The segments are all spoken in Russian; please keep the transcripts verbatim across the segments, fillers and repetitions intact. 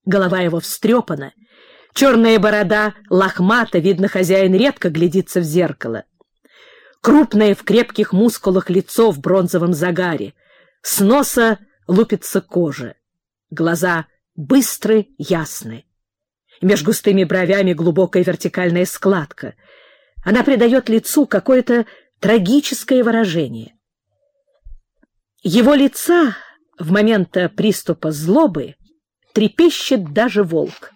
Голова его встрепана, черная борода лохмата, видно, хозяин редко глядится в зеркало. Крупное в крепких мускулах лицо в бронзовом загаре, с носа лупится кожа, глаза быстры, ясны. Меж густыми бровями глубокая вертикальная складка. Она придает лицу какое-то трагическое выражение. Его лица в момент приступа злобы трепещет даже волк.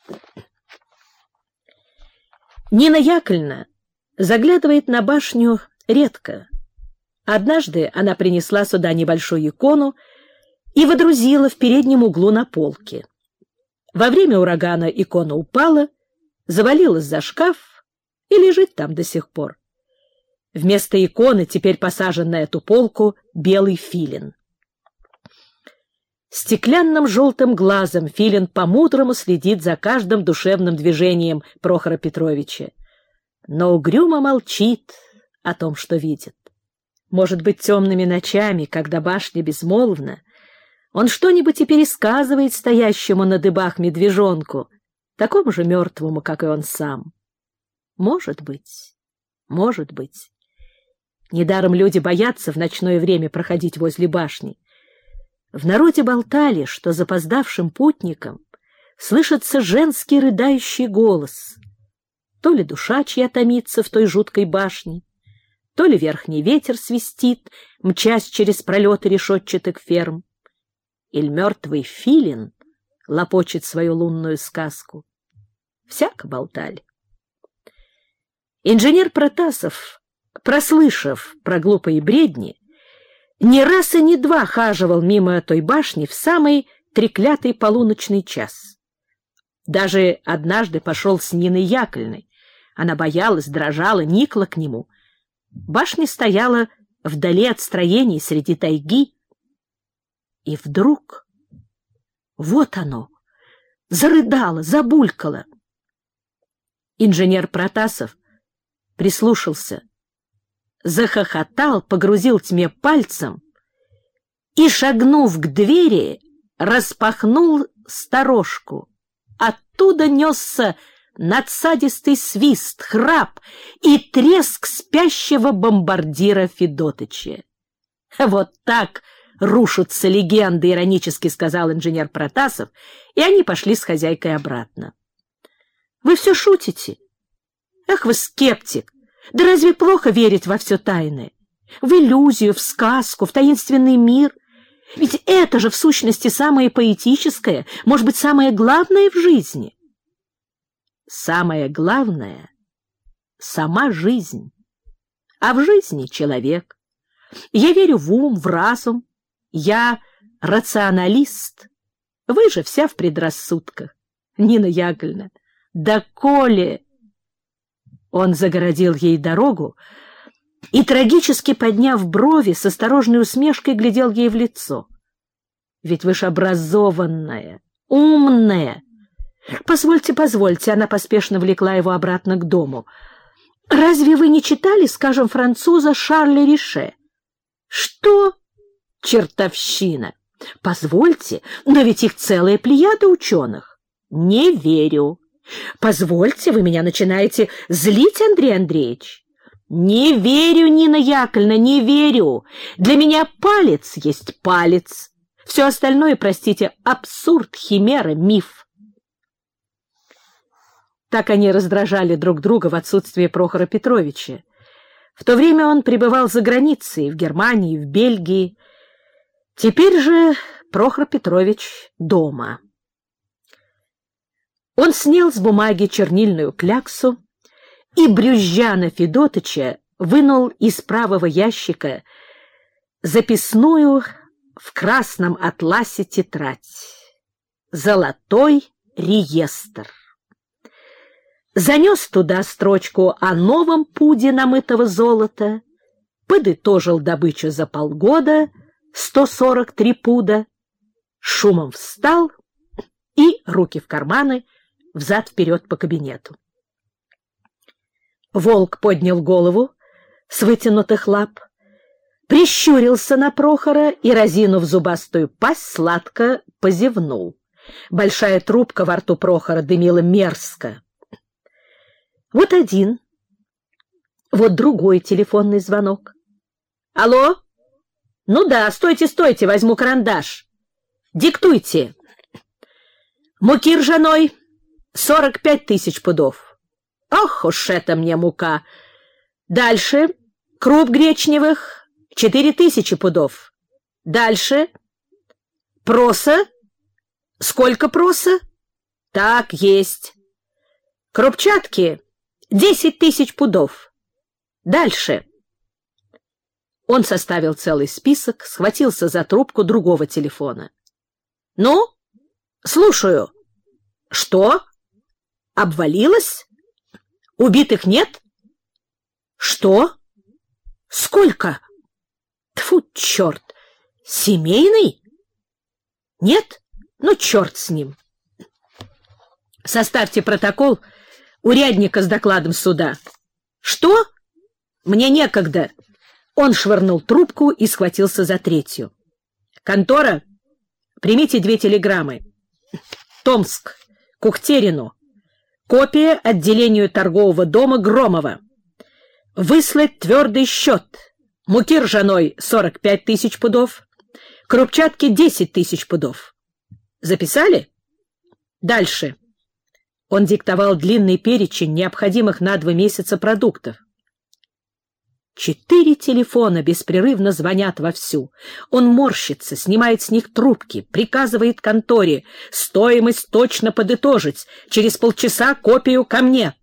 Нина Яковлевна заглядывает на башню редко. Однажды она принесла сюда небольшую икону и водрузила в переднем углу на полке. Во время урагана икона упала, завалилась за шкаф и лежит там до сих пор. Вместо иконы теперь посажен на эту полку белый филин. Стеклянным желтым глазом филин по-мудрому следит за каждым душевным движением Прохора Петровича, но угрюмо молчит о том, что видит. Может быть, темными ночами, когда башня безмолвна, он что-нибудь и пересказывает стоящему на дыбах медвежонку, такому же мертвому, как и он сам. Может быть, может быть. Недаром люди боятся в ночное время проходить возле башни. В народе болтали, что запоздавшим путникам слышится женский рыдающий голос. То ли душа чья томится в той жуткой башне, то ли верхний ветер свистит, мчась через пролеты решетчатых ферм, или мертвый филин лопочет свою лунную сказку. Всяко болтали. Инженер Протасов, прослышав про глупые бредни, ни раз и ни два хаживал мимо той башни в самый треклятый полуночный час. Даже однажды пошел с Ниной Яковлевной. Она боялась, дрожала, никла к нему. Башня стояла вдали от строений, среди тайги. И вдруг, вот оно, зарыдало, забулькало. Инженер Протасов прислушался, захохотал, погрузил тьме пальцем и, шагнув к двери, распахнул сторожку. Оттуда несся надсадистый свист, храп и треск спящего бомбардира Федотыча. «Вот так рушатся легенды», — иронически сказал инженер Протасов, и они пошли с хозяйкой обратно. «Вы все шутите? Ах, вы скептик! Да разве плохо верить во все тайное? В иллюзию, в сказку, в таинственный мир? Ведь это же в сущности самое поэтическое, может быть, самое главное в жизни». Самое главное — сама жизнь, а в жизни человек. Я верю в ум, в разум, я рационалист. Вы же вся в предрассудках. Нина Яковлевна, доколе? Он загородил ей дорогу и, трагически подняв брови, с осторожной усмешкой глядел ей в лицо. Ведь вы ж образованная, умная. Позвольте, позвольте, она поспешно влекла его обратно к дому. Разве вы не читали, скажем, француза Шарля Рише? Что? Чертовщина! Позвольте, но ведь их целая плеяда ученых. Не верю. Позвольте, вы меня начинаете злить, Андрей Андреевич. Не верю, Нина Яковлевна, не верю. Для меня палец есть палец. Все остальное, простите, абсурд, химера, миф. Так они раздражали друг друга в отсутствие Прохора Петровича. В то время он пребывал за границей, в Германии, в Бельгии. Теперь же Прохор Петрович дома. Он снял с бумаги чернильную кляксу и, брюзжа на Федотыча, вынул из правого ящика записную в красном атласе тетрадь. Золотой реестр. Занес туда строчку о новом пуде намытого золота, подытожил добычу за полгода, сто сорок три пуда, шумом встал и, руки в карманы, взад-вперед по кабинету. Волк поднял голову с вытянутых лап, прищурился на Прохора и, разинув зубастую пасть, сладко позевнул. Большая трубка во рту Прохора дымила мерзко. Вот один, вот другой телефонный звонок. Алло? Ну да, стойте, стойте, возьму карандаш. Диктуйте. Муки ржаной сорок пять тысяч пудов. Ох уж это мне мука. Дальше. Круп гречневых четыре тысячи пудов. Дальше. Проса. Сколько проса? Так, есть. Крупчатки десять тысяч пудов. Дальше. Он составил целый список, схватился за трубку другого телефона. Ну, слушаю. Что? Обвалилось? Убитых нет? Что? Сколько? Тьфу, черт! Семейный? Нет? Ну, черт с ним. Составьте протокол урядника с докладом суда. Что? Мне некогда. Он швырнул трубку и схватился за третью. Контора, примите две телеграммы. Томск, Кухтерину. Копия отделению торгового дома Громова. Выслать твердый счет. Муки ржаной сорок пять тысяч пудов. Крупчатки десять тысяч пудов. Записали? Дальше. Он диктовал длинный перечень необходимых на два месяца продуктов. Четыре телефона беспрерывно звонят вовсю. Он морщится, снимает с них трубки, приказывает конторе стоимость точно подытожить, через полчаса копию ко мне.